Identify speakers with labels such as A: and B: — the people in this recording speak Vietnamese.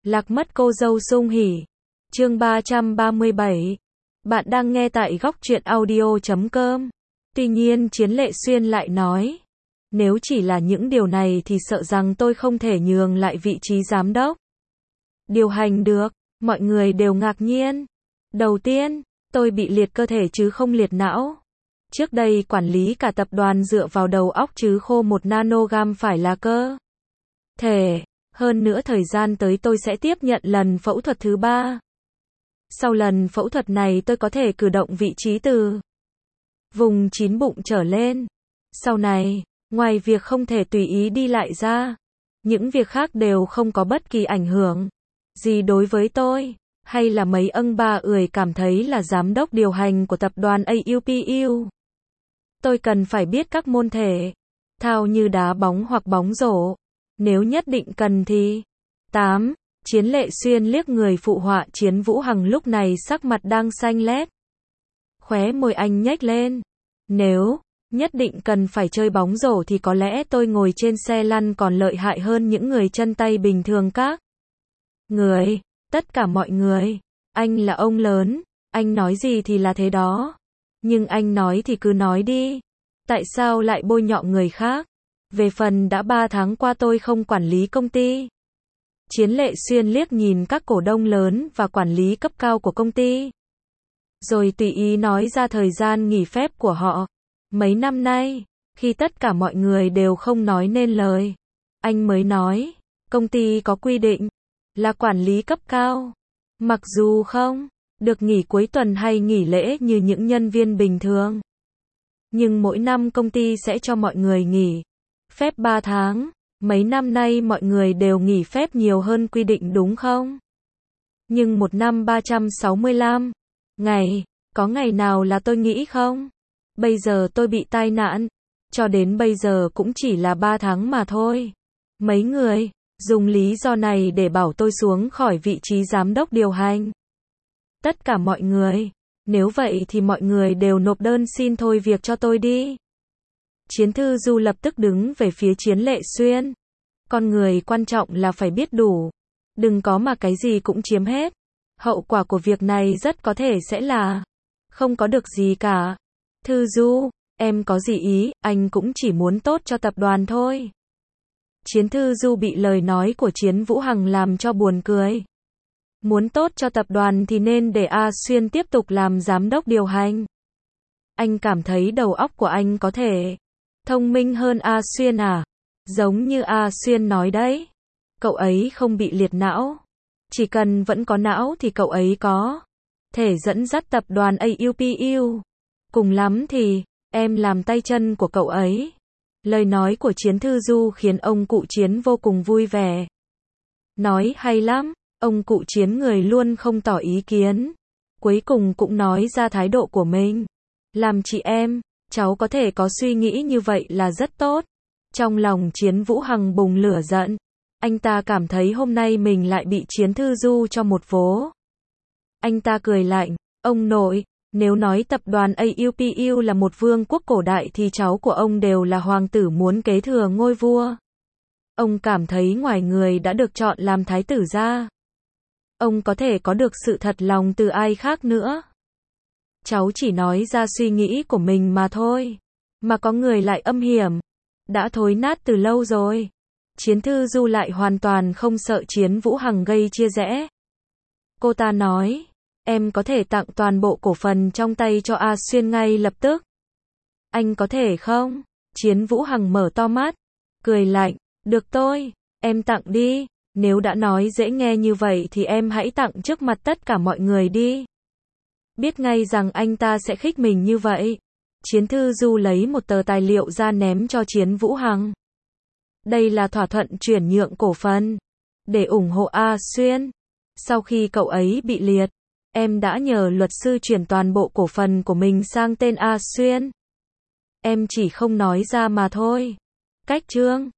A: Lạc mất cô dâu sung hỉ. Chương 337. Bạn đang nghe tại góc truyện audio.com. Tuy nhiên Chiến Lệ Xuyên lại nói, nếu chỉ là những điều này thì sợ rằng tôi không thể nhường lại vị trí giám đốc điều hành được. Mọi người đều ngạc nhiên. Đầu tiên, tôi bị liệt cơ thể chứ không liệt não. Trước đây quản lý cả tập đoàn dựa vào đầu óc chứ khô một nanogam phải là cơ thể. Hơn nữa thời gian tới tôi sẽ tiếp nhận lần phẫu thuật thứ 3. Sau lần phẫu thuật này tôi có thể cử động vị trí từ vùng chín bụng trở lên. Sau này, ngoài việc không thể tùy ý đi lại ra, những việc khác đều không có bất kỳ ảnh hưởng gì đối với tôi. Hay là mấy ông bà ười cảm thấy là giám đốc điều hành của tập đoàn AUPU. Tôi cần phải biết các môn thể thao như đá bóng hoặc bóng rổ. Nếu nhất định cần thì. 8. Chiến Lệ Xuyên liếc người phụ họa Chiến Vũ Hằng lúc này sắc mặt đang xanh lét. Khóe môi anh nhếch lên. Nếu nhất định cần phải chơi bóng rổ thì có lẽ tôi ngồi trên xe lăn còn lợi hại hơn những người chân tay bình thường các người. Tất cả mọi người. Anh là ông lớn. Anh nói gì thì là thế đó. Nhưng anh nói thì cứ nói đi. Tại sao lại bôi nhọ người khác? Về phần đã 3 tháng qua tôi không quản lý công ty. Chiến Lệ Xuyên liếc nhìn các cổ đông lớn và quản lý cấp cao của công ty. Rồi tùy ý nói ra thời gian nghỉ phép của họ. Mấy năm nay, khi tất cả mọi người đều không nói nên lời, anh mới nói, công ty có quy định là quản lý cấp cao. Mặc dù không được nghỉ cuối tuần hay nghỉ lễ như những nhân viên bình thường. Nhưng mỗi năm công ty sẽ cho mọi người nghỉ phép 3 tháng. Mấy năm nay mọi người đều nghỉ phép nhiều hơn quy định đúng không? Nhưng một năm 365 ngày, có ngày nào là tôi nghĩ không? Bây giờ tôi bị tai nạn, cho đến bây giờ cũng chỉ là 3 tháng mà thôi. Mấy người dùng lý do này để bảo tôi xuống khỏi vị trí giám đốc điều hành. Tất cả mọi người, nếu vậy thì mọi người đều nộp đơn xin thôi việc cho tôi đi. Chiến Thư Du lập tức đứng về phía Chiến Lệ Xuyên. Con người quan trọng là phải biết đủ. Đừng có mà cái gì cũng chiếm hết. Hậu quả của việc này rất có thể sẽ là không có được gì cả. Thư Du, em có gì ý, anh cũng chỉ muốn tốt cho tập đoàn thôi. Chiến Thư Du bị lời nói của Chiến Vũ Hằng làm cho buồn cười. Muốn tốt cho tập đoàn thì nên để A Xuyên tiếp tục làm giám đốc điều hành. Anh cảm thấy đầu óc của anh có thể thông minh hơn A Xuyên à? Giống như A Xuyên nói đấy. Cậu ấy không bị liệt não. Chỉ cần vẫn có não thì cậu ấy có thể dẫn dắt tập đoàn AUPU. Cùng lắm thì, em làm tay chân của cậu ấy. Lời nói của Chiến Thư Du khiến ông cụ Chiến vô cùng vui vẻ. Nói hay lắm, ông cụ Chiến người luôn không tỏ ý kiến. Cuối cùng cũng nói ra thái độ của mình. Làm chị em, cháu có thể có suy nghĩ như vậy là rất tốt. Trong lòng Chiến Vũ Hằng bùng lửa giận. Anh ta cảm thấy hôm nay mình lại bị Chiến Thư Du cho một vố. Anh ta cười lạnh, ông nội, nếu nói tập đoàn AUPU là một vương quốc cổ đại thì cháu của ông đều là hoàng tử muốn kế thừa ngôi vua. Ông cảm thấy ngoài người đã được chọn làm thái tử ra, ông có thể có được sự thật lòng từ ai khác nữa. Cháu chỉ nói ra suy nghĩ của mình mà thôi. Mà có người lại âm hiểm. Đã thối nát từ lâu rồi. Chiến Thư Du lại hoàn toàn không sợ Chiến Vũ Hằng gây chia rẽ. Cô ta nói, em có thể tặng toàn bộ cổ phần trong tay cho A Xuyên ngay lập tức. Anh có thể không? Chiến Vũ Hằng mở to mắt, cười lạnh, được tôi, em tặng đi. Nếu đã nói dễ nghe như vậy thì em hãy tặng trước mặt tất cả mọi người đi. Biết ngay rằng anh ta sẽ khích mình như vậy. Chiến Thư Du lấy một tờ tài liệu ra ném cho Chiến Vũ Hằng. Đây là thỏa thuận chuyển nhượng cổ phần để ủng hộ A Xuyên. Sau khi cậu ấy bị liệt, em đã nhờ luật sư chuyển toàn bộ cổ phần của mình sang tên A Xuyên. Em chỉ không nói ra mà thôi. Cách chương